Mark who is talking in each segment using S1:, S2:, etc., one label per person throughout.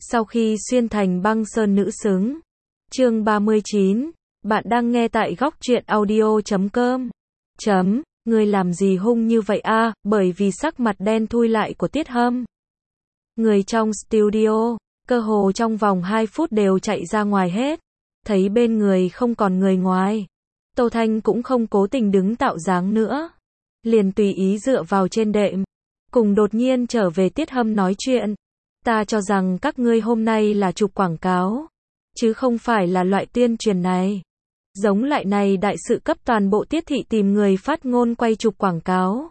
S1: Sau khi xuyên thành băng sơn nữ xứng. Chương 39. Bạn đang nghe tại góc truyện audio.com. Ngươi làm gì hung như vậy a? Bởi vì sắc mặt đen thui lại của Tiết Hâm. Người trong studio, cơ hồ trong vòng 2 phút đều chạy ra ngoài hết. Thấy bên người không còn người ngoài. Tô Thanh cũng không cố tình đứng tạo dáng nữa. Liền tùy ý dựa vào trên đệm. Cùng đột nhiên trở về Tiết Hâm nói chuyện. Ta cho rằng các ngươi hôm nay là chụp quảng cáo. Chứ không phải là loại tuyên truyền này. Giống loại này đại sự cấp toàn bộ Tiết thị tìm người phát ngôn quay chụp quảng cáo.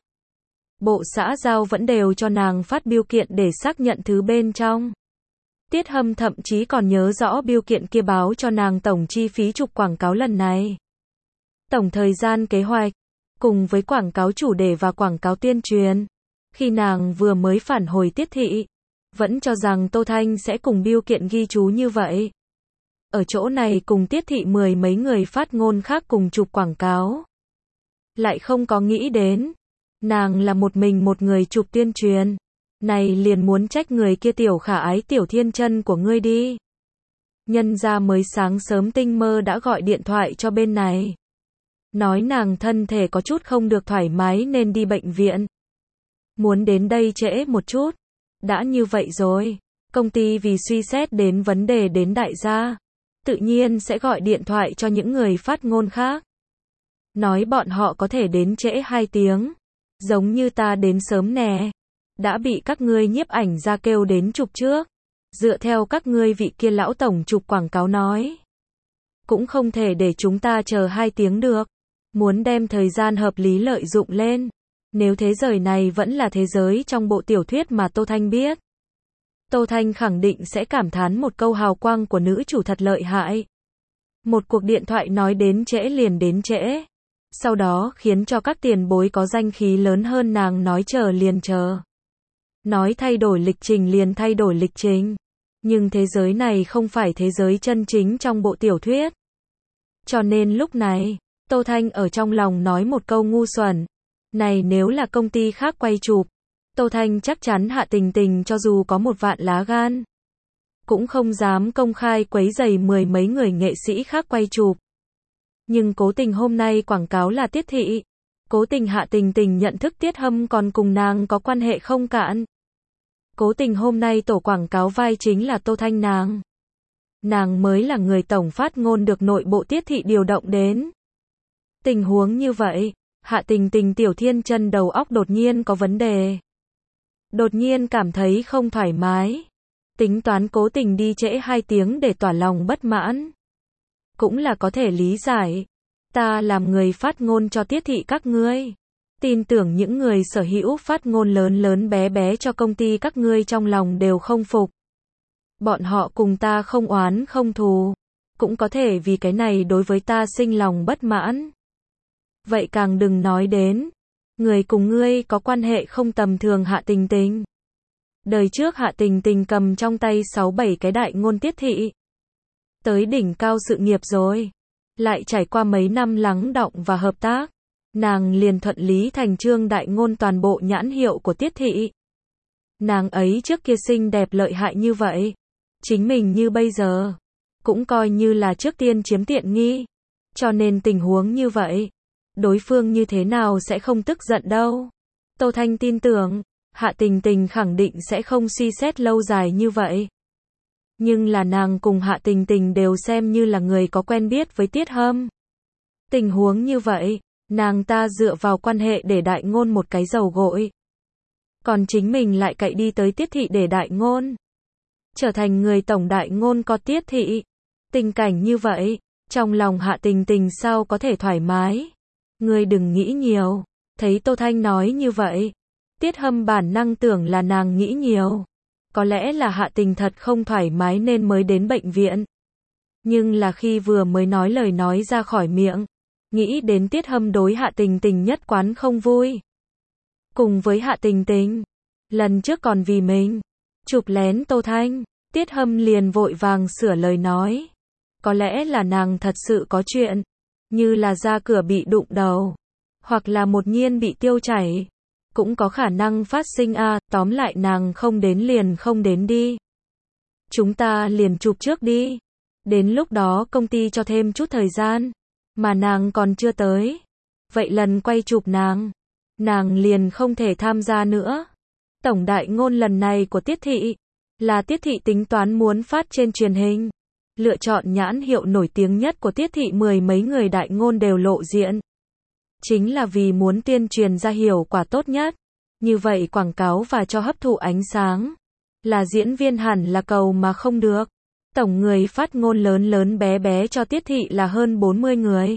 S1: Bộ xã giao vẫn đều cho nàng phát bưu kiện để xác nhận thứ bên trong. Tiết Hâm thậm chí còn nhớ rõ bưu kiện kia báo cho nàng tổng chi phí chụp quảng cáo lần này. Tổng thời gian kế hoạch, cùng với quảng cáo chủ đề và quảng cáo tuyên truyền. Khi nàng vừa mới phản hồi Tiết thị, vẫn cho rằng Tô Thanh sẽ cùng bưu kiện ghi chú như vậy. Ở chỗ này cùng Tiết thị 10 mấy người phát ngôn khác cùng chụp quảng cáo. Lại không có nghĩ đến, nàng là một mình một người chụp tuyên truyền. Này liền muốn trách người kia tiểu khả ái tiểu thiên chân của ngươi đi. Nhân ra mới sáng sớm tinh mơ đã gọi điện thoại cho bên này. Nói nàng thân thể có chút không được thoải mái nên đi bệnh viện. Muốn đến đây trễ một chút. Đã như vậy rồi, công ty vì suy xét đến vấn đề đến đại gia, tự nhiên sẽ gọi điện thoại cho những người phát ngôn khác. Nói bọn họ có thể đến trễ 2 tiếng. Giống như ta đến sớm nè. Đã bị các ngươi nhiếp ảnh ra kêu đến chụp trước. Dựa theo các ngươi vị kia lão tổng chụp quảng cáo nói. Cũng không thể để chúng ta chờ 2 tiếng được. Muốn đem thời gian hợp lý lợi dụng lên. Nếu thế giới này vẫn là thế giới trong bộ tiểu thuyết mà Tô Thanh biết. Tô Thanh khẳng định sẽ cảm thán một câu hào quang của nữ chủ thật lợi hại. Một cuộc điện thoại nói đến trễ liền đến trễ. Sau đó khiến cho các tiền bối có danh khí lớn hơn nàng nói chờ liền chờ. Nói thay đổi lịch trình liền thay đổi lịch trình. Nhưng thế giới này không phải thế giới chân chính trong bộ tiểu thuyết. Cho nên lúc này, Tô Thanh ở trong lòng nói một câu ngu xuẩn. Này nếu là công ty khác quay chụp, Tô Thanh chắc chắn Hạ Tình Tình cho dù có một vạn lá gan, cũng không dám công khai quấy rầy 10 mấy người nghệ sĩ khác quay chụp. Nhưng cố tình hôm nay quảng cáo là Tiết thị. Cố tình Hạ Tình Tình nhận thức Tiết Hâm còn cùng nàng có quan hệ không cạn. Cố tình hôm nay tổ quảng cáo vai chính là Tô Thanh nàng. Nàng mới là người tổng phát ngôn được nội bộ Tiết thị điều động đến. Tình huống như vậy, Hạ Tình Tình tiểu thiên chân đầu óc đột nhiên có vấn đề. Đột nhiên cảm thấy không thoải mái. Tính toán cố tình đi trễ 2 tiếng để tỏ lòng bất mãn. Cũng là có thể lý giải. Ta làm người phát ngôn cho Tiết thị các ngươi. Tin tưởng những người sở hữu phát ngôn lớn lớn bé bé cho công ty các ngươi trong lòng đều không phục. Bọn họ cùng ta không oán không thù. Cũng có thể vì cái này đối với ta sinh lòng bất mãn. Vậy càng đừng nói đến. Người cùng ngươi có quan hệ không tầm thường Hạ Tình Tình. Đời trước Hạ Tình Tình cầm trong tay 6-7 cái đại ngôn Tiết thị. Tới đỉnh cao sự nghiệp rồi. Lại trải qua mấy năm lắng đọng và hợp tác. Nàng liền thuận lý thành trương đại ngôn toàn bộ nhãn hiệu của Tiết thị. Nàng ấy trước kia xinh đẹp lợi hại như vậy. Chính mình như bây giờ. Cũng coi như là trước tiên chiếm tiện nghi. Cho nên tình huống như vậy. Đối phương như thế nào sẽ không tức giận đâu. Tô Thanh tin tưởng, Hạ Tình Tình khẳng định sẽ không suy xét lâu dài như vậy. Nhưng là nàng cùng Hạ Tình Tình đều xem như là người có quen biết với Tiết Hâm. Tình huống như vậy, nàng ta dựa vào quan hệ để đại ngôn một cái dầu gội. Còn chính mình lại cậy đi tới Tiết thị để đại ngôn. Trở thành người tổng đại ngôn có Tiết thị. Tình cảnh như vậy, trong lòng Hạ Tình Tình sao có thể thoải mái. Ngươi đừng nghĩ nhiều. Thấy Tô Thanh nói như vậy, Tiết Hâm bản năng tưởng là nàng nghĩ nhiều. Có lẽ là Hạ Tình thật không thoải mái nên mới đến bệnh viện. Nhưng là khi vừa mới nói lời nói ra khỏi miệng, nghĩ đến Tiết Hâm đối Hạ Tình Tình nhất quán không vui. Cùng với Hạ Tình Tình, lần trước còn vì mình chụp lén Tô Thanh, Tiết Hâm liền vội vàng sửa lời nói. Có lẽ là nàng thật sự có chuyện. Như là ra cửa bị đụng đầu. Hoặc là một nhiên bị tiêu chảy. Cũng có khả năng phát sinh tóm lại nàng không đến liền không đến đi. chúng ta liền chụp trước đi. Đến lúc đó công ty cho thêm chút thời gian, mà nàng còn chưa tới. Vậy lần quay chụp nàng liền không thể tham gia nữa. Tổng đại ngôn lần này của Tiết Thị, là Tiết Thị tính toán muốn phát trên truyền hình. Lựa chọn nhãn hiệu nổi tiếng nhất của Tiết Thị, mười mấy người đại ngôn đều lộ diện. Chính là vì muốn tuyên truyền ra hiệu quả tốt nhất. Như vậy quảng cáo và cho hấp thụ ánh sáng. Là diễn viên hẳn là cầu mà không được. Tổng người phát ngôn lớn lớn bé bé cho Tiết Thị là hơn 40 người.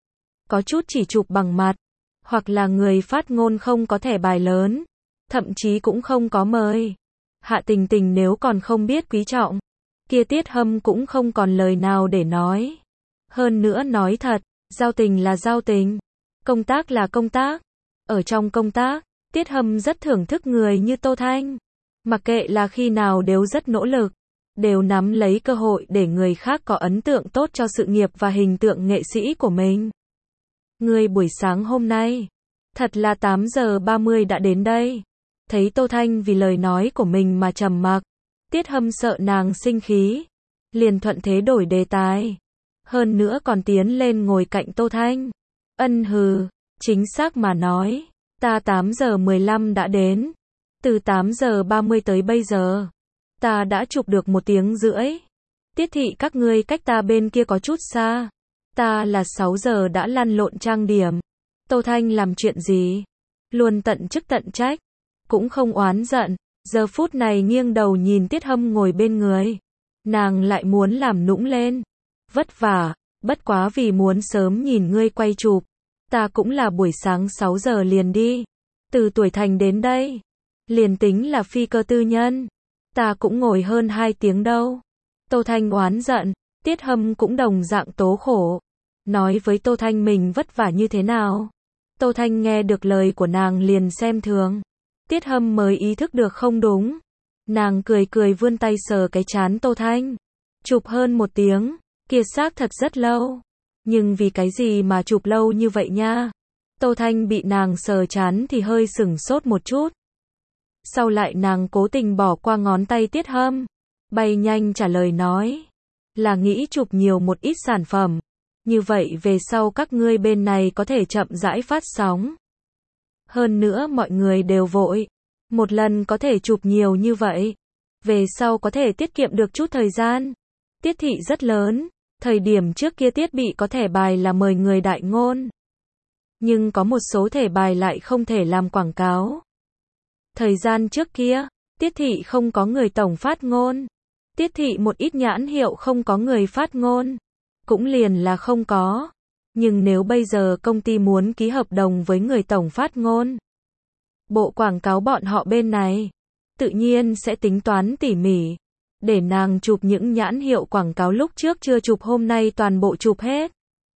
S1: Có chút chỉ chụp bằng mặt, hoặc là người phát ngôn không có thẻ bài lớn, thậm chí cũng không có mời. Hạ Tình Tình nếu còn không biết quý trọng, kia Tiết Hâm cũng không còn lời nào để nói. Hơn nữa nói thật, giao tình là giao tình, công tác là công tác. Ở trong công tác, Tiết Hâm rất thưởng thức người như Tô Thanh. Mặc kệ là khi nào đều rất nỗ lực, đều nắm lấy cơ hội để người khác có ấn tượng tốt cho sự nghiệp và hình tượng nghệ sĩ của mình. Người buổi sáng hôm nay, thật là 8 giờ 30 đã đến đây. Thấy Tô Thanh vì lời nói của mình mà trầm mặc, Tiết Hâm sợ nàng sinh khí, liền thuận thế đổi đề tài. Hơn nữa còn tiến lên ngồi cạnh Tô Thanh. Ân hừ, chính xác mà nói, ta 8 giờ 15 đã đến. Từ 8 giờ 30 tới bây giờ, ta đã chụp được 1 tiếng rưỡi. Tiết Thị các ngươi cách ta bên kia có chút xa. Ta là 6 giờ đã lăn lộn trang điểm. Tô Thanh làm chuyện gì? Luôn tận chức tận trách, cũng không oán giận. Giờ phút này nghiêng đầu nhìn Tiết Hâm ngồi bên người. Nàng lại muốn làm nũng lên. Vất vả, bất quá vì muốn sớm nhìn ngươi quay chụp. Ta cũng là buổi sáng 6 giờ liền đi. Từ Tuổi Thành đến đây. Liền tính là phi cơ tư nhân. Ta cũng ngồi hơn 2 tiếng đâu. Tô Thanh oán giận. Tiết Hâm cũng đồng dạng tố khổ. Nói với Tô Thanh mình vất vả như thế nào. Tô Thanh nghe được lời của nàng liền xem thường. Tiết Hâm mới ý thức được không đúng. Nàng cười cười vươn tay sờ cái trán Tô Thanh. Chụp hơn 1 tiếng, kia xác thật rất lâu. Nhưng vì cái gì mà chụp lâu như vậy nha? Tô Thanh bị nàng sờ trán thì hơi sửng sốt một chút. Sau lại nàng cố tình bỏ qua ngón tay Tiết Hâm. Bay nhanh trả lời nói. Là nghĩ chụp nhiều một ít sản phẩm. Như vậy về sau các ngươi bên này có thể chậm rãi phát sóng. Hơn nữa mọi người đều vội. Một lần có thể chụp nhiều như vậy. Về sau có thể tiết kiệm được chút thời gian. Tiết Thị rất lớn. Thời điểm trước kia thiết bị có thẻ bài là mời người đại ngôn. Nhưng có một số thẻ bài lại không thể làm quảng cáo. Thời gian trước kia, Tiết Thị không có người tổng phát ngôn. Tiết Thị một ít nhãn hiệu không có người phát ngôn. Cũng liền là không có. Nhưng nếu bây giờ công ty muốn ký hợp đồng với người tổng phát ngôn, bộ quảng cáo bọn họ bên này tự nhiên sẽ tính toán tỉ mỉ. Để nàng chụp những nhãn hiệu quảng cáo lúc trước chưa chụp hôm nay toàn bộ chụp hết.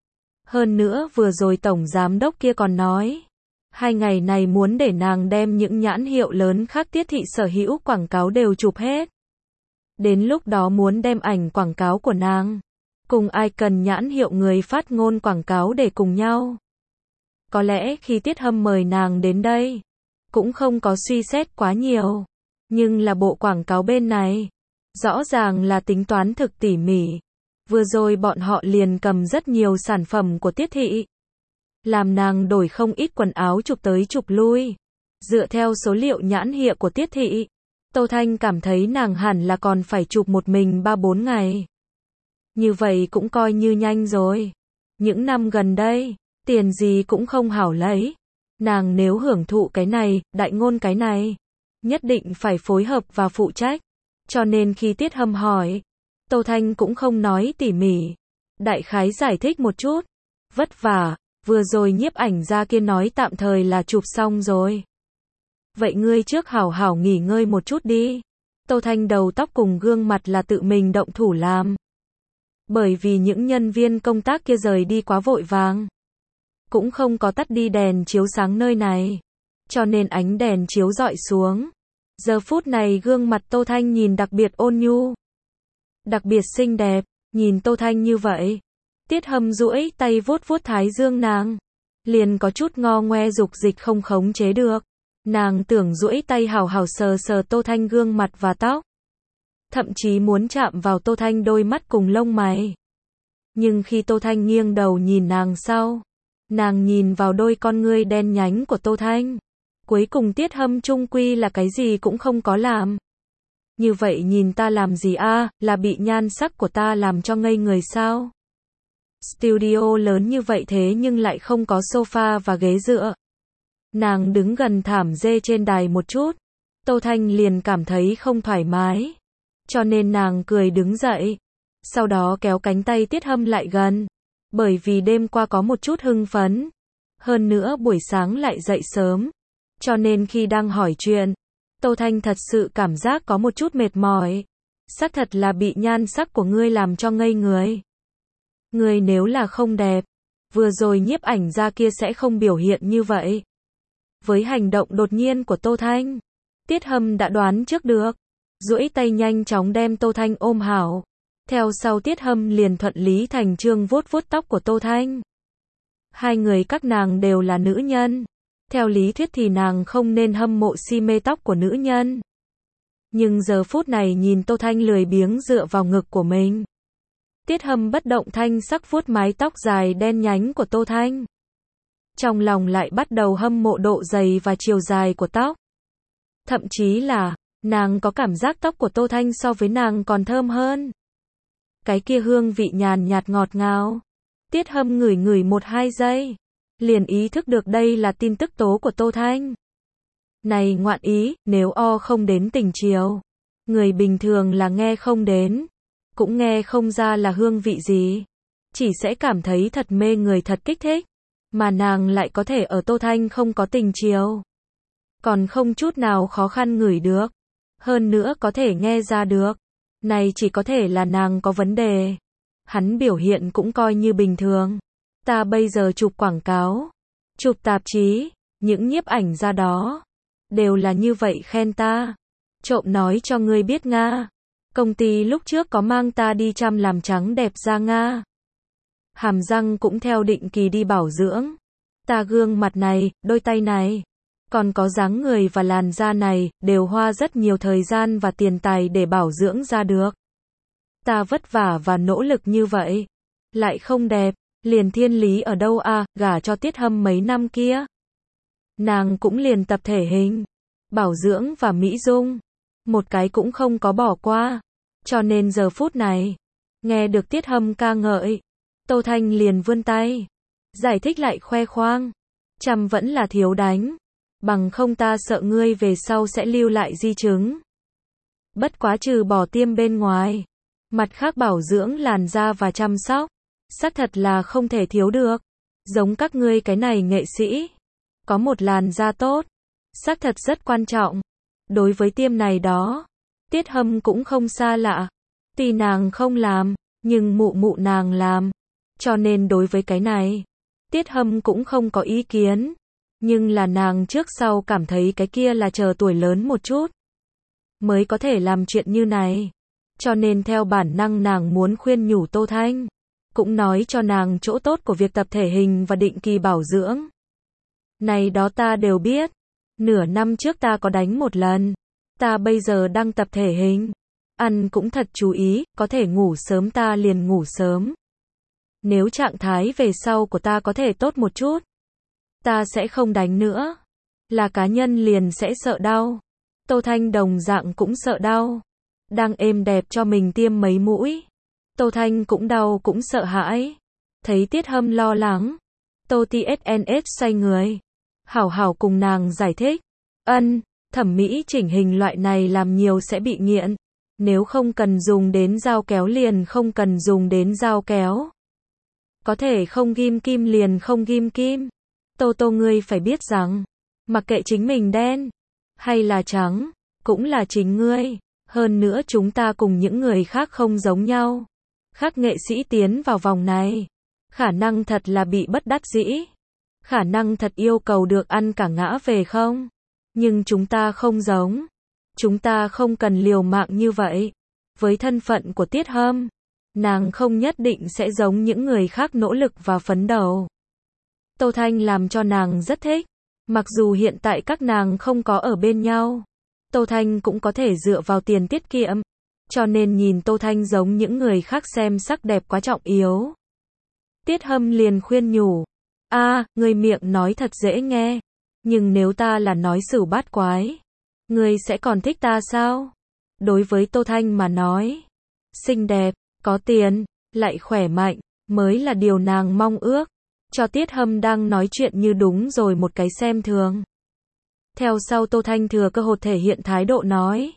S1: Hơn nữa vừa rồi tổng giám đốc kia còn nói, 2 ngày này muốn để nàng đem những nhãn hiệu lớn khác Tiết Thị sở hữu quảng cáo đều chụp hết. Đến lúc đó muốn đem ảnh quảng cáo của nàng cùng ai cần nhãn hiệu người phát ngôn quảng cáo để cùng nhau. Có lẽ khi Tiết Hâm mời nàng đến đây, cũng không có suy xét quá nhiều. Nhưng là bộ quảng cáo bên này, rõ ràng là tính toán thực tỉ mỉ. Vừa rồi bọn họ liền cầm rất nhiều sản phẩm của Tiết Thị. Làm nàng đổi không ít quần áo chụp tới chụp lui. Dựa theo số liệu nhãn hiệu của Tiết Thị, Tô Thanh cảm thấy nàng hẳn là còn phải chụp một mình 3-4 ngày. Như vậy cũng coi như nhanh rồi. Những năm gần đây, tiền gì cũng không hảo lấy. Nàng nếu hưởng thụ cái này, đại ngôn cái này, nhất định phải phối hợp và phụ trách. Cho nên khi Tiết Hâm hỏi, Tô Thanh cũng không nói tỉ mỉ. Đại khái giải thích một chút. Vất vả, vừa rồi nhiếp ảnh gia kia nói tạm thời là chụp xong rồi. Vậy ngươi trước hảo hảo nghỉ ngơi một chút đi. Tô Thanh đầu tóc cùng gương mặt là tự mình động thủ làm. Bởi vì những nhân viên công tác kia rời đi quá vội vàng. Cũng không có tắt đi đèn chiếu sáng nơi này. Cho nên ánh đèn chiếu rọi xuống. Giờ phút này gương mặt Tô Thanh nhìn đặc biệt ôn nhu. Đặc biệt xinh đẹp. Nhìn Tô Thanh như vậy. Tiết Hâm duỗi tay vuốt vuốt thái dương nàng. Liền có chút ngo ngoe dục dịch không khống chế được. Nàng tưởng duỗi tay hào hào sờ sờ Tô Thanh gương mặt và tóc. thậm chí muốn chạm vào Tô Thanh đôi mắt cùng lông mày. Nhưng khi Tô Thanh nghiêng đầu nhìn nàng sau, nàng nhìn vào đôi con ngươi đen nhánh của Tô Thanh. Cuối cùng Tiết Hâm chung quy là cái gì cũng không có làm. Như vậy nhìn ta làm gì a, là bị nhan sắc của ta làm cho ngây người sao? Studio lớn như vậy thế nhưng lại không có sofa và ghế dựa. Nàng đứng gần thảm dê trên đài một chút, Tô Thanh liền cảm thấy không thoải mái. Cho nên nàng cười đứng dậy. Sau đó kéo cánh tay Tiết Hâm lại gần. Bởi vì đêm qua có một chút hưng phấn. Hơn nữa buổi sáng lại dậy sớm. Cho nên khi đang hỏi chuyện, Tô Thanh thật sự cảm giác có một chút mệt mỏi. Xác thật là bị nhan sắc của ngươi làm cho ngây người. Ngươi nếu là không đẹp, vừa rồi nhiếp ảnh gia kia sẽ không biểu hiện như vậy. Với hành động đột nhiên của Tô Thanh, Tiết Hâm đã đoán trước được. Duỗi tay nhanh chóng đem Tô Thanh ôm hảo. Theo sau Tiết Hâm liền thuận lý thành chương vuốt vuốt tóc của Tô Thanh. Hai người các nàng đều là nữ nhân. Theo lý thuyết thì nàng không nên hâm mộ si mê tóc của nữ nhân. Nhưng giờ phút này nhìn Tô Thanh lười biếng dựa vào ngực của mình. Tiết Hâm bất động thanh sắc vuốt mái tóc dài đen nhánh của Tô Thanh. Trong lòng lại bắt đầu hâm mộ độ dày và chiều dài của tóc. Thậm chí là, nàng có cảm giác tóc của Tô Thanh so với nàng còn thơm hơn. Cái kia hương vị nhàn nhạt ngọt ngào. Tiết Hâm ngửi ngửi 1-2 giây. Liền ý thức được đây là tin tức tố của Tô Thanh. Này ngoạn ý, nếu không đến tình chiều. Người bình thường là nghe không đến. Cũng nghe không ra là hương vị gì. Chỉ sẽ cảm thấy thật mê người thật kích thích. Mà nàng lại có thể ở Tô Thanh không có tình chiều. Còn không chút nào khó khăn ngửi được. Hơn nữa có thể nghe ra được. Này chỉ có thể là nàng có vấn đề. Hắn biểu hiện cũng coi như bình thường. Ta bây giờ chụp quảng cáo, chụp tạp chí, những nhiếp ảnh ra đó. Đều là như vậy khen ta. Trộm nói cho ngươi biết Nga. Công ty lúc trước có mang ta đi chăm làm trắng đẹp da Nga. Hàm răng cũng theo định kỳ đi bảo dưỡng. Ta gương mặt này, đôi tay này. Còn có dáng người và làn da này, đều hoa rất nhiều thời gian và tiền tài để bảo dưỡng ra được. Ta vất vả và nỗ lực như vậy. Lại không đẹp, liền thiên lý ở đâu à, gả cho Tiết Hâm mấy năm kia. Nàng cũng liền tập thể hình, bảo dưỡng và mỹ dung. Một cái cũng không có bỏ qua. Cho nên giờ phút này, nghe được Tiết Hâm ca ngợi, Tô Thanh liền vươn tay. Giải thích lại khoe khoang. Chăm vẫn là thiếu đánh. Bằng không ta sợ ngươi về sau sẽ lưu lại di chứng. Bất quá trừ bỏ tiêm bên ngoài. Mặt khác bảo dưỡng làn da và chăm sóc. Xác thật là không thể thiếu được. Giống các ngươi cái này nghệ sĩ. Có một làn da tốt. Xác thật rất quan trọng. Đối với tiêm này đó. Tiết Hâm cũng không xa lạ. Tuy nàng không làm. Nhưng mụ mụ nàng làm. Cho nên đối với cái này. Tiết Hâm cũng không có ý kiến. Nhưng là nàng trước sau cảm thấy cái kia là chờ tuổi lớn một chút. Mới có thể làm chuyện như này. Cho nên theo bản năng nàng muốn khuyên nhủ Tô Thanh. Cũng nói cho nàng chỗ tốt của việc tập thể hình và định kỳ bảo dưỡng. Này đó ta đều biết. Nửa năm trước ta có đánh một lần. Ta bây giờ đang tập thể hình. Ăn cũng thật chú ý, có thể ngủ sớm ta liền ngủ sớm. Nếu trạng thái về sau của ta có thể tốt một chút. Ta sẽ không đánh nữa. Là cá nhân liền sẽ sợ đau. Tô Thanh đồng dạng cũng sợ đau. Đang êm đẹp cho mình tiêm mấy mũi. Tô Thanh cũng đau cũng sợ hãi. Thấy Tiết Hâm lo lắng. Tô TSNS xoay người. Hảo hảo cùng nàng giải thích. Thẩm mỹ chỉnh hình loại này làm nhiều sẽ bị nghiện. Nếu không cần dùng đến dao kéo liền không cần dùng đến dao kéo. Có thể không ghim kim liền không ghim kim. Tô ngươi phải biết rằng. Mặc kệ chính mình đen. Hay là trắng. Cũng là chính ngươi. Hơn nữa chúng ta cùng những người khác không giống nhau. Khác nghệ sĩ tiến vào vòng này. Khả năng thật là bị bất đắc dĩ. Khả năng thật yêu cầu được ăn cả ngã về không. Nhưng chúng ta không giống. Chúng ta không cần liều mạng như vậy. Với thân phận của Tiết Hâm. Nàng không nhất định sẽ giống những người khác nỗ lực và phấn đấu. Tô Thanh làm cho nàng rất thích. Mặc dù hiện tại các nàng không có ở bên nhau. Tô Thanh cũng có thể dựa vào tiền tiết kiệm. cho nên nhìn Tô Thanh giống những người khác xem sắc đẹp quá trọng yếu. Tiết Hâm liền khuyên nhủ, ngươi miệng nói thật dễ nghe, nhưng nếu ta là nói xửu bát quái, ngươi sẽ còn thích ta sao? Đối với Tô Thanh mà nói, xinh đẹp, có tiền, lại khỏe mạnh, mới là điều nàng mong ước. Cho Tiết Hâm đang nói chuyện như đúng rồi một cái xem thường. Theo sau Tô Thanh thừa cơ hội thể hiện thái độ nói,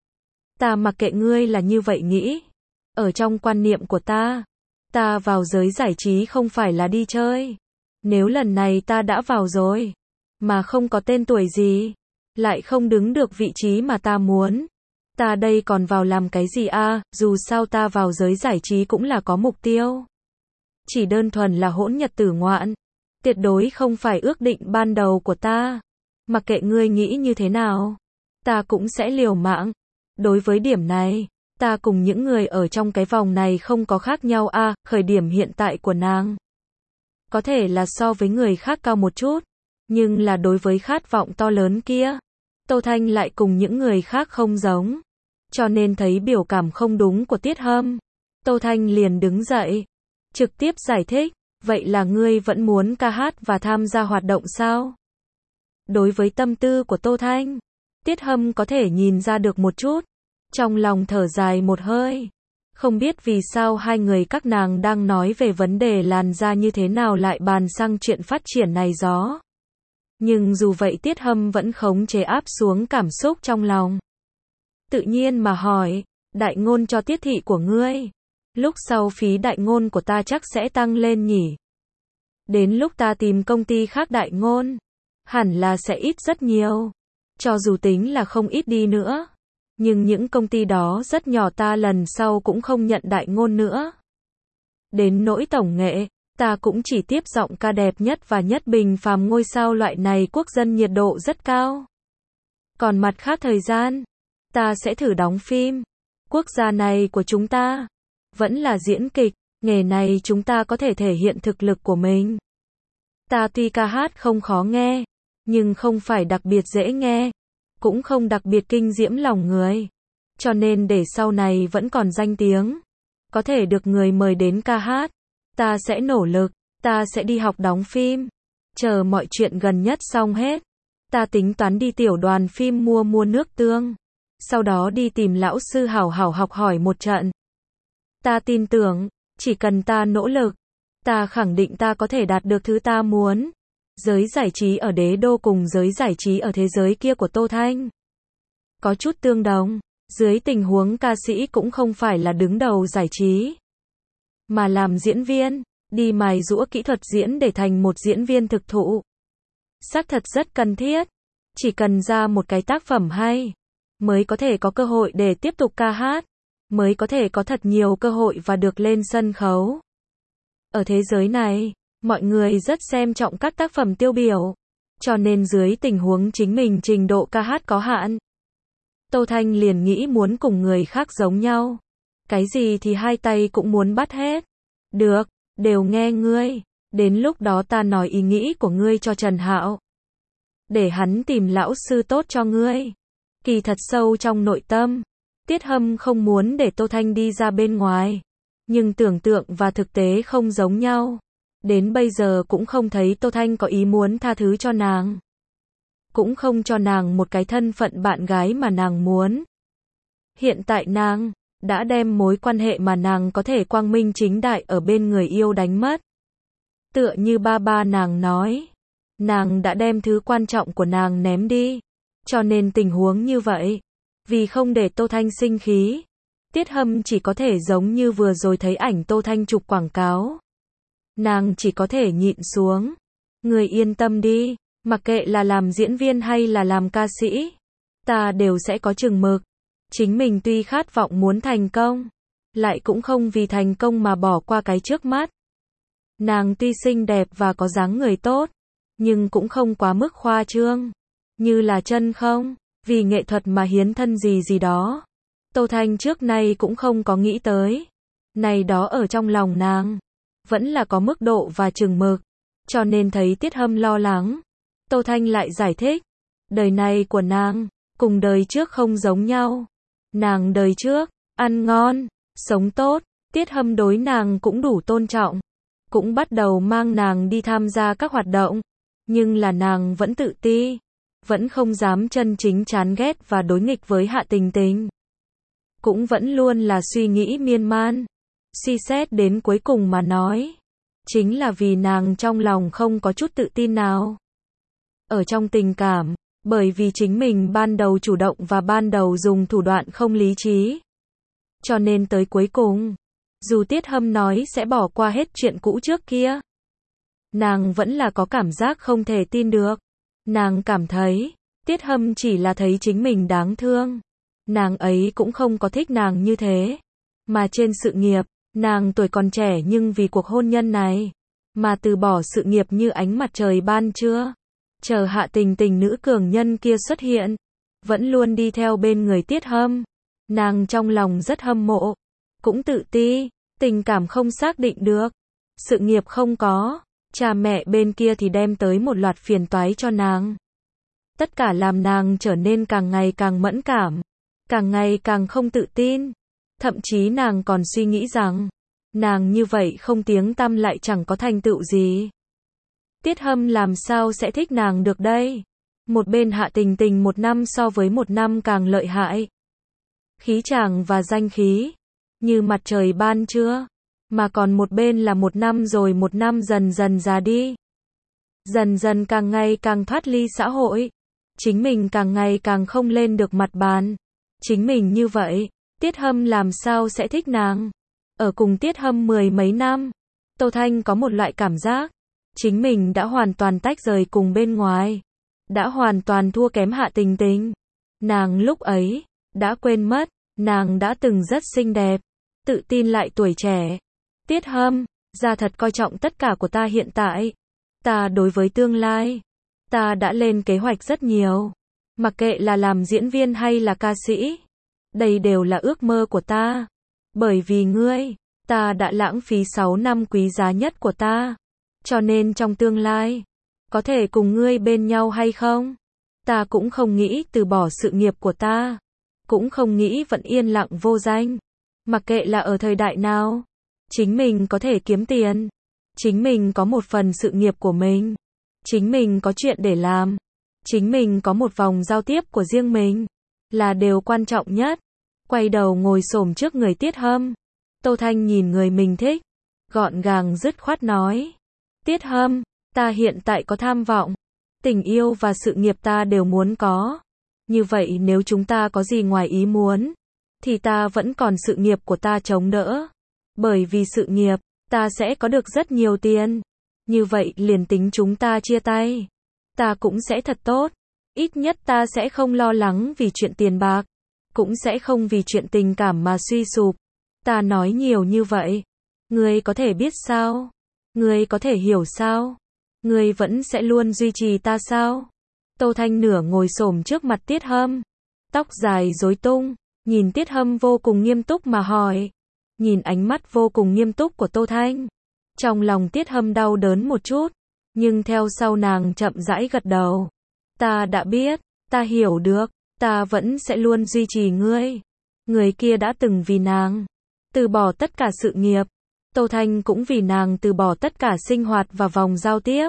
S1: ta mặc kệ ngươi là như vậy nghĩ. Ở trong quan niệm của ta vào giới giải trí không phải là đi chơi. Nếu lần này ta đã vào rồi, mà không có tên tuổi gì, lại không đứng được vị trí mà ta muốn, ta đây còn vào làm cái gì dù sao ta vào giới giải trí cũng là có mục tiêu. Chỉ đơn thuần là hỗn nhật tử ngoạn, tuyệt đối không phải ước định ban đầu của ta. Mặc kệ ngươi nghĩ như thế nào, ta cũng sẽ liều mạng. Đối với điểm này, ta cùng những người ở trong cái vòng này không có khác nhau khởi điểm hiện tại của nàng có thể là so với người khác cao một chút, nhưng là đối với khát vọng to lớn kia, Tô Thanh lại cùng những người khác không giống. Cho nên thấy biểu cảm không đúng của Tiết Hâm, Tô Thanh liền đứng dậy, trực tiếp giải thích, vậy là ngươi vẫn muốn ca hát và tham gia hoạt động sao? Đối với tâm tư của Tô Thanh, Tiết Hâm có thể nhìn ra được một chút, trong lòng thở dài một hơi. Không biết vì sao hai người các nàng đang nói về vấn đề làn da như thế nào lại bàn sang chuyện phát triển này gió. Nhưng dù vậy Tiết Hâm vẫn khống chế áp xuống cảm xúc trong lòng. Tự nhiên mà hỏi, đại ngôn cho Tiết thị của ngươi, lúc sau phí đại ngôn của ta chắc sẽ tăng lên nhỉ? Đến lúc ta tìm công ty khác đại ngôn, hẳn là sẽ ít rất nhiều. Cho dù tính là không ít đi nữa, nhưng những công ty đó rất nhỏ, ta lần sau cũng không nhận đại ngôn nữa. Đến nỗi tổng nghệ, ta cũng chỉ tiếp giọng ca đẹp nhất và nhất bình phàm ngôi sao loại này quốc dân nhiệt độ rất cao. Còn mặt khác thời gian, ta sẽ thử đóng phim. Quốc gia này của chúng ta vẫn là diễn kịch, nghề này chúng ta có thể thể hiện thực lực của mình. Ta tuy ca hát không khó nghe, nhưng không phải đặc biệt dễ nghe, cũng không đặc biệt kinh diễm lòng người. Cho nên để sau này vẫn còn danh tiếng, có thể được người mời đến ca hát, ta sẽ nỗ lực, ta sẽ đi học đóng phim. Chờ mọi chuyện gần nhất xong hết, ta tính toán đi tiểu đoàn phim mua nước tương. Sau đó đi tìm lão sư hảo hảo học hỏi một trận. Ta tin tưởng, chỉ cần ta nỗ lực, ta khẳng định ta có thể đạt được thứ ta muốn. Giới giải trí ở đế đô cùng giới giải trí ở thế giới kia của Tô Thanh có chút tương đồng. Dưới tình huống ca sĩ cũng không phải là đứng đầu giải trí, mà làm diễn viên, đi mài giũa kỹ thuật diễn để thành một diễn viên thực thụ. Xác thật rất cần thiết. Chỉ cần ra một cái tác phẩm hay, mới có thể có cơ hội để tiếp tục ca hát, mới có thể có thật nhiều cơ hội và được lên sân khấu. Ở thế giới này, mọi người rất xem trọng các tác phẩm tiêu biểu, cho nên dưới tình huống chính mình trình độ ca hát có hạn, Tô Thanh liền nghĩ muốn cùng người khác giống nhau. Cái gì thì hai tay cũng muốn bắt hết. Được, đều nghe ngươi. Đến lúc đó ta nói ý nghĩ của ngươi cho Trần Hạo, để hắn tìm lão sư tốt cho ngươi. Kỳ thật sâu trong nội tâm, Tiết Hâm không muốn để Tô Thanh đi ra bên ngoài. Nhưng tưởng tượng và thực tế không giống nhau. Đến bây giờ cũng không thấy Tô Thanh có ý muốn tha thứ cho nàng. Cũng không cho nàng một cái thân phận bạn gái mà nàng muốn. Hiện tại nàng đã đem mối quan hệ mà nàng có thể quang minh chính đại ở bên người yêu đánh mất. Tựa như ba nàng nói, nàng đã đem thứ quan trọng của nàng ném đi. Cho nên tình huống như vậy, vì không để Tô Thanh sinh khí, Tiết Hâm chỉ có thể giống như vừa rồi thấy ảnh Tô Thanh chụp quảng cáo. Nàng chỉ có thể nhịn xuống. Người yên tâm đi, mặc kệ là làm diễn viên hay là làm ca sĩ, ta đều sẽ có chừng mực. Chính mình tuy khát vọng muốn thành công, lại cũng không vì thành công mà bỏ qua cái trước mắt. Nàng tuy xinh đẹp và có dáng người tốt, nhưng cũng không quá mức khoa trương, như là chân không, vì nghệ thuật mà hiến thân gì đó. Tô Thanh trước nay cũng không có nghĩ tới. Này đó ở trong lòng nàng, vẫn là có mức độ và chừng mực. Cho nên thấy Tiết Hâm lo lắng, Tô Thanh lại giải thích, đời này của nàng, cùng đời trước không giống nhau. Nàng đời trước, ăn ngon, sống tốt, Tiết Hâm đối nàng cũng đủ tôn trọng, cũng bắt đầu mang nàng đi tham gia các hoạt động, nhưng là nàng vẫn tự ti, vẫn không dám chân chính chán ghét và đối nghịch với Hạ Tình Tình. Cũng vẫn luôn là suy nghĩ miên man, suy xét đến cuối cùng mà nói, chính là vì nàng trong lòng không có chút tự tin nào. Ở trong tình cảm, bởi vì chính mình ban đầu chủ động và ban đầu dùng thủ đoạn không lý trí. Cho nên tới cuối cùng, dù Tiết Hâm nói sẽ bỏ qua hết chuyện cũ trước kia, nàng vẫn là có cảm giác không thể tin được. Nàng cảm thấy, Tiết Hâm chỉ là thấy chính mình đáng thương. Nàng ấy cũng không có thích nàng như thế. Mà trên sự nghiệp, nàng tuổi còn trẻ nhưng vì cuộc hôn nhân này, mà từ bỏ sự nghiệp như ánh mặt trời ban trưa. Chờ Hạ Tình Tình nữ cường nhân kia xuất hiện, vẫn luôn đi theo bên người Tiết Hâm. Nàng trong lòng rất hâm mộ, cũng tự ti, tình cảm không xác định được, sự nghiệp không có, cha mẹ bên kia thì đem tới một loạt phiền toái cho nàng. Tất cả làm nàng trở nên càng ngày càng mẫn cảm, càng ngày càng không tự tin. Thậm chí nàng còn suy nghĩ rằng, nàng như vậy không tiếng tăm lại chẳng có thành tựu gì. Tiết Hâm làm sao sẽ thích nàng được đây? Một bên Hạ Tình Tình một năm so với một năm càng lợi hại. Khí chàng và danh khí, như mặt trời ban trưa. Mà còn một bên là một năm rồi một năm dần dần già đi. Dần dần càng ngày càng thoát ly xã hội. Chính mình càng ngày càng không lên được mặt bàn. Chính mình như vậy, Tiết Hâm làm sao sẽ thích nàng? Ở cùng Tiết Hâm mười mấy năm, Tô Thanh có một loại cảm giác, chính mình đã hoàn toàn tách rời cùng bên ngoài, đã hoàn toàn thua kém Hạ Tình Tình. Nàng lúc ấy, đã quên mất, nàng đã từng rất xinh đẹp, tự tin lại tuổi trẻ. Tiết Hâm, ra thật coi trọng tất cả của ta hiện tại. Ta đối với tương lai, ta đã lên kế hoạch rất nhiều. Mặc kệ là làm diễn viên hay là ca sĩ, đây đều là ước mơ của ta. Bởi vì ngươi, ta đã lãng phí 6 năm quý giá nhất của ta. Cho nên trong tương lai, có thể cùng ngươi bên nhau hay không? Ta cũng không nghĩ từ bỏ sự nghiệp của ta. Cũng không nghĩ vẫn yên lặng vô danh. Mặc kệ là ở thời đại nào, chính mình có thể kiếm tiền. Chính mình có một phần sự nghiệp của mình. Chính mình có chuyện để làm. Chính mình có một vòng giao tiếp của riêng mình. Là điều quan trọng nhất. Quay đầu ngồi xổm trước người Tiết Hâm. Tô Thanh nhìn người mình thích. Gọn gàng dứt khoát nói. Tiết Hâm, ta hiện tại có tham vọng. Tình yêu và sự nghiệp ta đều muốn có. Như vậy nếu chúng ta có gì ngoài ý muốn, thì ta vẫn còn sự nghiệp của ta chống đỡ. Bởi vì sự nghiệp, ta sẽ có được rất nhiều tiền. Như vậy liền tính chúng ta chia tay, ta cũng sẽ thật tốt. Ít nhất ta sẽ không lo lắng vì chuyện tiền bạc, cũng sẽ không vì chuyện tình cảm mà suy sụp. Ta nói nhiều như vậy, ngươi có thể biết sao? Ngươi có thể hiểu sao? Ngươi vẫn sẽ luôn duy trì ta sao? Tô Thanh nửa ngồi xổm trước mặt Tiết Hâm, tóc dài rối tung, nhìn Tiết Hâm vô cùng nghiêm túc mà hỏi. Nhìn ánh mắt vô cùng nghiêm túc của Tô Thanh, trong lòng Tiết Hâm đau đớn một chút, nhưng theo sau nàng chậm rãi gật đầu. Ta đã biết, ta hiểu được, ta vẫn sẽ luôn duy trì ngươi. Người kia đã từng vì nàng từ bỏ tất cả sự nghiệp, Tô Thanh cũng vì nàng từ bỏ tất cả sinh hoạt và vòng giao tiếp.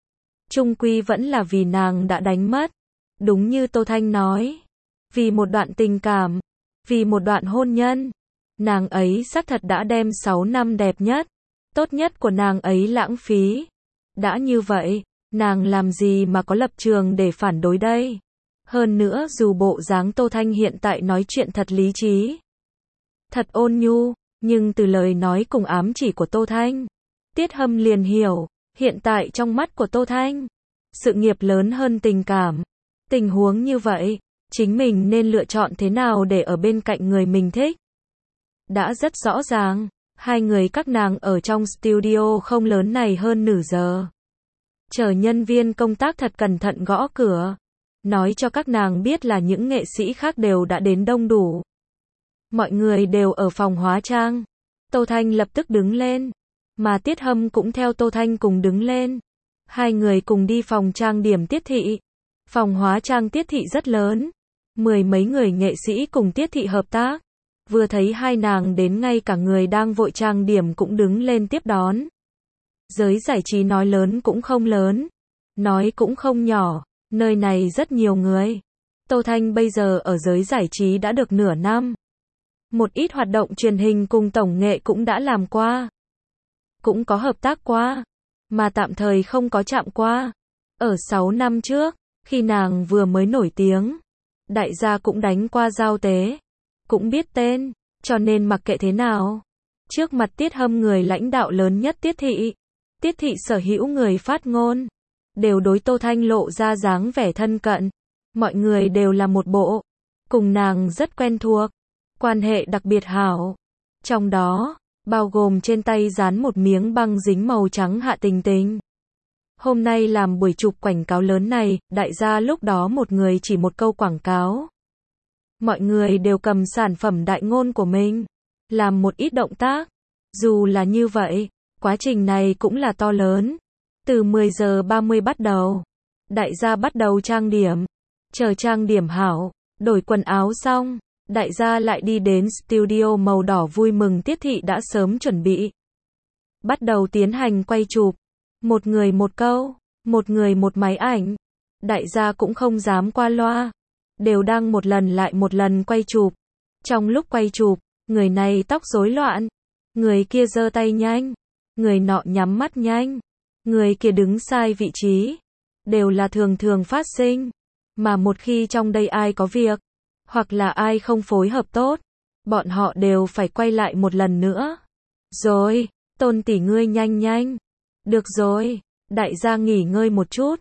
S1: Chung quy vẫn là vì nàng đã đánh mất. Đúng như Tô Thanh nói, vì một đoạn tình cảm, vì một đoạn hôn nhân, nàng ấy xác thật đã đem 6 năm đẹp nhất, tốt nhất của nàng ấy lãng phí. Đã như vậy, nàng làm gì mà có lập trường để phản đối đây? Hơn nữa dù bộ dáng Tô Thanh hiện tại nói chuyện thật lý trí, thật ôn nhu, nhưng từ lời nói cùng ám chỉ của Tô Thanh, Tiết Hâm liền hiểu, hiện tại trong mắt của Tô Thanh, sự nghiệp lớn hơn tình cảm. Tình huống như vậy, chính mình nên lựa chọn thế nào để ở bên cạnh người mình thích? Đã rất rõ ràng, hai người các nàng ở trong studio không lớn này hơn nửa giờ. Chờ nhân viên công tác thật cẩn thận gõ cửa, nói cho các nàng biết là những nghệ sĩ khác đều đã đến đông đủ. Mọi người đều ở phòng hóa trang. Tô Thanh lập tức đứng lên, mà Tiết Hâm cũng theo Tô Thanh cùng đứng lên. Hai người cùng đi phòng trang điểm Tiết Thị. Phòng hóa trang Tiết Thị rất lớn, 10 mấy người nghệ sĩ cùng Tiết Thị hợp tác. Vừa thấy hai nàng đến ngay cả người đang vội trang điểm cũng đứng lên tiếp đón. Giới giải trí nói lớn cũng không lớn, nói cũng không nhỏ, nơi này rất nhiều người. Tô Thanh bây giờ ở giới giải trí đã được nửa năm. Một ít hoạt động truyền hình cùng tổng nghệ cũng đã làm qua. Cũng có hợp tác qua, mà tạm thời không có chạm qua. Ở 6 năm trước, khi nàng vừa mới nổi tiếng, đại gia cũng đánh qua giao tế, cũng biết tên, cho nên mặc kệ thế nào. Trước mặt Tiết Hâm người lãnh đạo lớn nhất Tiết Thị sở hữu người phát ngôn, đều đối Tô Thanh lộ ra dáng vẻ thân cận. Mọi người đều là một bộ, cùng nàng rất quen thuộc, quan hệ đặc biệt hảo. Trong đó, bao gồm trên tay dán một miếng băng dính màu trắng Hạ Tình Tình. Hôm nay làm buổi chụp quảng cáo lớn này, đại gia lúc đó một người chỉ một câu quảng cáo. Mọi người đều cầm sản phẩm đại ngôn của mình, làm một ít động tác. Dù là như vậy, quá trình này cũng là to lớn. Từ 10 giờ 30 bắt đầu, đại gia bắt đầu trang điểm. Chờ trang điểm hảo, đổi quần áo xong, đại gia lại đi đến studio màu đỏ vui mừng Tiết Thị đã sớm chuẩn bị. Bắt đầu tiến hành quay chụp. Một người một câu, một người một máy ảnh. Đại gia cũng không dám qua loa, đều đang một lần lại một lần quay chụp. Trong lúc quay chụp, người này tóc rối loạn, người kia giơ tay nhanh, người nọ nhắm mắt nhanh, người kia đứng sai vị trí. Đều là thường thường phát sinh. Mà một khi trong đây ai có việc, hoặc là ai không phối hợp tốt, bọn họ đều phải quay lại một lần nữa. Rồi, Tôn tỷ ngươi nhanh nhanh. Được rồi, đại gia nghỉ ngơi một chút.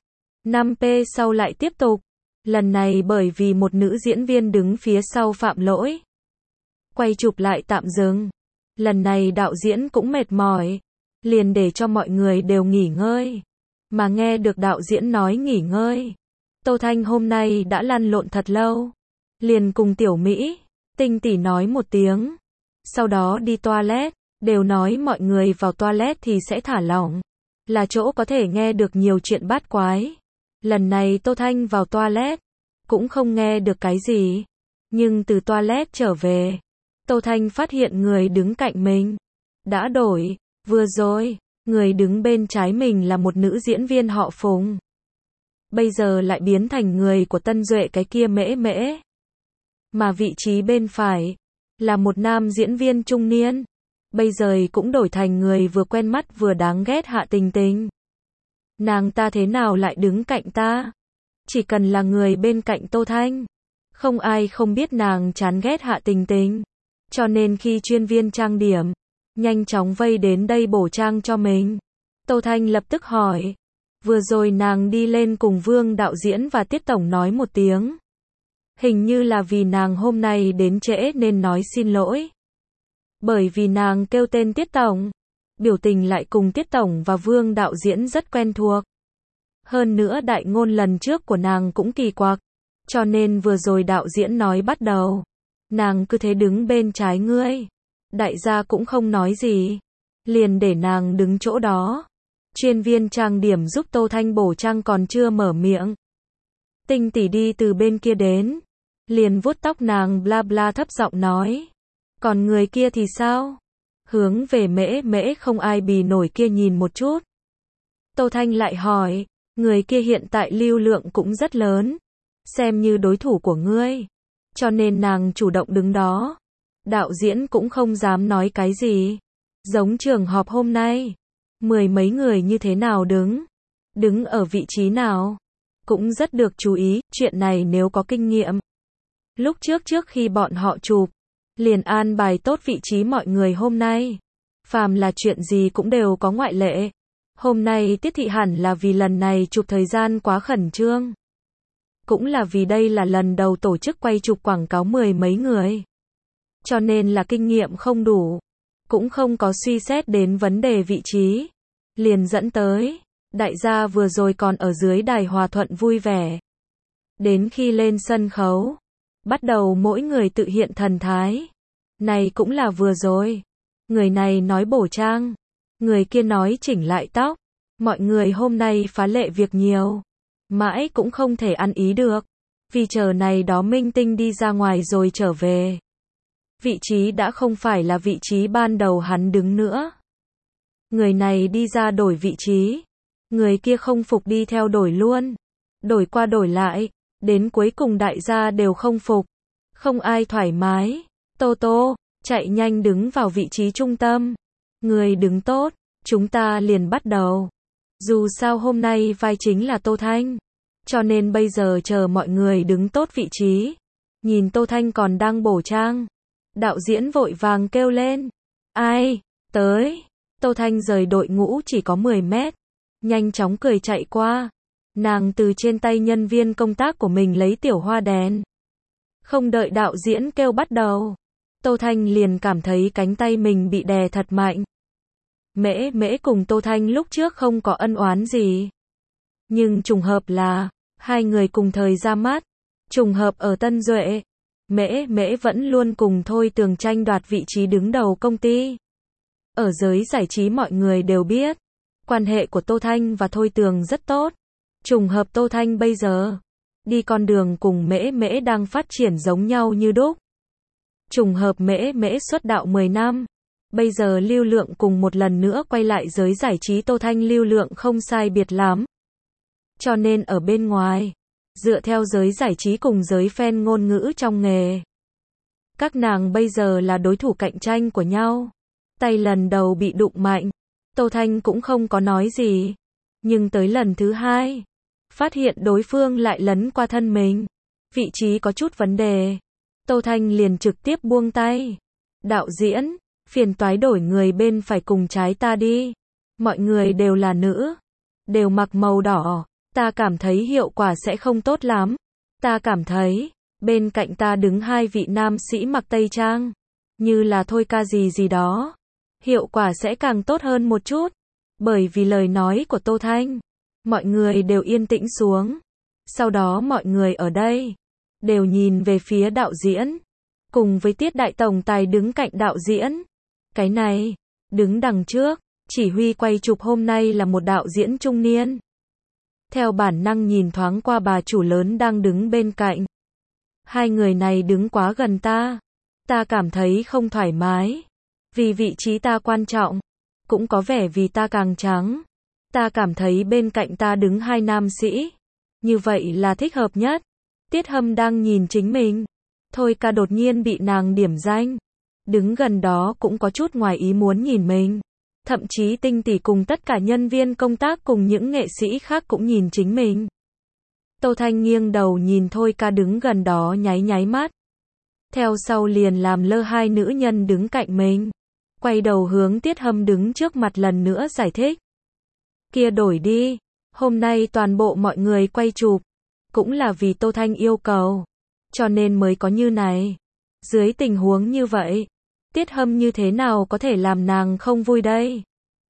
S1: 5p sau lại tiếp tục. Lần này bởi vì một nữ diễn viên đứng phía sau phạm lỗi, quay chụp lại tạm dừng. Lần này đạo diễn cũng mệt mỏi, liền để cho mọi người đều nghỉ ngơi. Mà nghe được đạo diễn nói nghỉ ngơi, Tô Thanh hôm nay đã lăn lộn thật lâu. Liền cùng Tiểu Mỹ, Tinh tỷ nói một tiếng. Sau đó đi toilet, đều nói mọi người vào toilet thì sẽ thả lỏng. Là chỗ có thể nghe được nhiều chuyện bát quái. Lần này Tô Thanh vào toilet, cũng không nghe được cái gì. Nhưng từ toilet trở về, Tô Thanh phát hiện người đứng cạnh mình đã đổi. Vừa rồi, người đứng bên trái mình là một nữ diễn viên họ Phùng. Bây giờ lại biến thành người của Tân Duệ cái kia Mễ Mễ. Mà vị trí bên phải là một nam diễn viên trung niên. Bây giờ cũng đổi thành người vừa quen mắt vừa đáng ghét Hạ Tình Tình. Nàng ta thế nào lại đứng cạnh ta? Chỉ cần là người bên cạnh Tô Thanh, không ai không biết nàng chán ghét Hạ Tình Tình. Cho nên khi chuyên viên trang điểm nhanh chóng vây đến đây bổ trang cho mình, Tô Thanh lập tức hỏi. Vừa rồi nàng đi lên cùng Vương đạo diễn và Tiết tổng nói một tiếng. Hình như là vì nàng hôm nay đến trễ nên nói xin lỗi. Bởi vì nàng kêu tên Tiết tổng, biểu tình lại cùng Tiết tổng và Vương đạo diễn rất quen thuộc. Hơn nữa đại ngôn lần trước của nàng cũng kỳ quặc, cho nên vừa rồi đạo diễn nói bắt đầu, nàng cứ thế đứng bên trái ngươi. Đại gia cũng không nói gì, liền để nàng đứng chỗ đó. Chuyên viên trang điểm giúp Tô Thanh bổ trang còn chưa mở miệng, Tinh tỷ đi từ bên kia đến, liền vuốt tóc nàng bla bla thấp giọng nói. Còn người kia thì sao? Hướng về Mễ Mễ không ai bì nổi kia nhìn một chút. Tô Thanh lại hỏi, người kia hiện tại lưu lượng cũng rất lớn, xem như đối thủ của ngươi, cho nên nàng chủ động đứng đó. Đạo diễn cũng không dám nói cái gì. Giống trường họp hôm nay, 10 mấy người như thế nào đứng ở vị trí nào, cũng rất được chú ý. Chuyện này nếu có kinh nghiệm, lúc trước khi bọn họ chụp, liền an bài tốt vị trí mọi người hôm nay. Phàm là chuyện gì cũng đều có ngoại lệ. Hôm nay Tiết Thị hẳn là vì lần này chụp thời gian quá khẩn trương. Cũng là vì đây là lần đầu tổ chức quay chụp quảng cáo 10 mấy người. Cho nên là kinh nghiệm không đủ. Cũng không có suy xét đến vấn đề vị trí. Liền dẫn tới, đại gia vừa rồi còn ở dưới đài hòa thuận vui vẻ. Đến khi lên sân khấu, bắt đầu mỗi người tự hiện thần thái. Này cũng là vừa rồi. Người này nói bổ trang, người kia nói chỉnh lại tóc. Mọi người hôm nay phá lệ việc nhiều, mãi cũng không thể ăn ý được. Vì chờ này đó minh tinh đi ra ngoài rồi trở về. Vị trí đã không phải là vị trí ban đầu hắn đứng nữa. Người này đi ra đổi vị trí. Người kia không phục đi theo đổi luôn. Đổi qua đổi lại. Đến cuối cùng đại gia đều không phục. Không ai thoải mái. Tô Tô, chạy nhanh đứng vào vị trí trung tâm. Người đứng tốt, chúng ta liền bắt đầu. Dù sao hôm nay vai chính là Tô Thanh. Cho nên bây giờ chờ mọi người đứng tốt vị trí. Nhìn Tô Thanh còn đang bổ trang. Đạo diễn vội vàng kêu lên. Ai, tới. Tô Thanh rời đội ngũ chỉ có 10 mét. Nhanh chóng cười chạy qua. Nàng từ trên tay nhân viên công tác của mình lấy tiểu hoa đèn. Không đợi đạo diễn kêu bắt đầu. Tô Thanh liền cảm thấy cánh tay mình bị đè thật mạnh. Mễ Mễ cùng Tô Thanh lúc trước không có ân oán gì. Nhưng trùng hợp là, hai người cùng thời ra mắt. Trùng hợp ở Tân Duệ. Mễ Mễ vẫn luôn cùng Thôi Tường tranh đoạt vị trí đứng đầu công ty. Ở giới giải trí mọi người đều biết. Quan hệ của Tô Thanh và Thôi Tường rất tốt. Trùng hợp Tô Thanh bây giờ đi con đường cùng Mễ Mễ đang phát triển giống nhau như đúc. Trùng hợp Mễ Mễ xuất đạo 10 năm. Bây giờ lưu lượng cùng một lần nữa quay lại giới giải trí Tô Thanh lưu lượng không sai biệt lắm. Cho nên ở bên ngoài, dựa theo giới giải trí cùng giới fan ngôn ngữ trong nghề. Các nàng bây giờ là đối thủ cạnh tranh của nhau. Tay lần đầu bị đụng mạnh. Tô Thanh cũng không có nói gì. Nhưng tới lần thứ hai, phát hiện đối phương lại lấn qua thân mình. Vị trí có chút vấn đề. Tô Thanh liền trực tiếp buông tay. Đạo diễn, phiền toái đổi người bên phải cùng trái ta đi. Mọi người đều là nữ. Đều mặc màu đỏ. Ta cảm thấy hiệu quả sẽ không tốt lắm. Ta cảm thấy, bên cạnh ta đứng hai vị nam sĩ mặc tây trang. Như là Thôi ca gì gì đó. Hiệu quả sẽ càng tốt hơn một chút. Bởi vì lời nói của Tô Thanh, mọi người đều yên tĩnh xuống. Sau đó mọi người ở đây đều nhìn về phía đạo diễn, cùng với Tiết đại tổng tài đứng cạnh đạo diễn. Cái này, đứng đằng trước, chỉ huy quay chụp hôm nay là một đạo diễn trung niên. Theo bản năng nhìn thoáng qua bà chủ lớn đang đứng bên cạnh. Hai người này đứng quá gần ta. Ta cảm thấy không thoải mái. Vì vị trí ta quan trọng. Cũng có vẻ vì ta càng trắng. Ta cảm thấy bên cạnh ta đứng hai nam sĩ. Như vậy là thích hợp nhất. Tiết Hâm đang nhìn chính mình. Thôi ca đột nhiên bị nàng điểm danh. Đứng gần đó cũng có chút ngoài ý muốn nhìn mình. Thậm chí Tinh tỷ cùng tất cả nhân viên công tác cùng những nghệ sĩ khác cũng nhìn chính mình. Tô Thanh nghiêng đầu nhìn Thôi ca đứng gần đó nháy nháy mắt. Theo sau liền làm lơ hai nữ nhân đứng cạnh mình. Quay đầu hướng Tiết Hâm đứng trước mặt lần nữa giải thích. Kia đổi đi. Hôm nay toàn bộ mọi người quay chụp. Cũng là vì Tô Thanh yêu cầu. Cho nên mới có như này. Dưới tình huống như vậy, Tiết Hâm như thế nào có thể làm nàng không vui đây?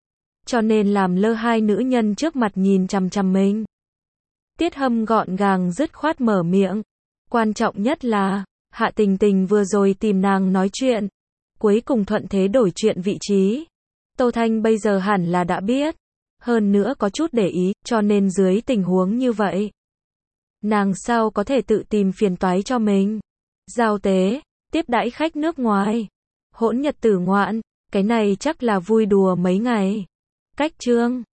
S1: Cho nên làm lơ hai nữ nhân trước mặt nhìn chằm chằm mình. Tiết Hâm gọn gàng dứt khoát mở miệng. Quan trọng nhất là, Hạ Tình Tình vừa rồi tìm nàng nói chuyện. Cuối cùng thuận thế đổi chuyện vị trí. Tô Thanh bây giờ hẳn là đã biết. Hơn nữa có chút để ý, cho nên dưới tình huống như vậy. Nàng sao có thể tự tìm phiền toái cho mình. Giao tế, tiếp đãi khách nước ngoài. Hỗn nhật tử ngoạn, cái này chắc là vui đùa mấy ngày. Cách chương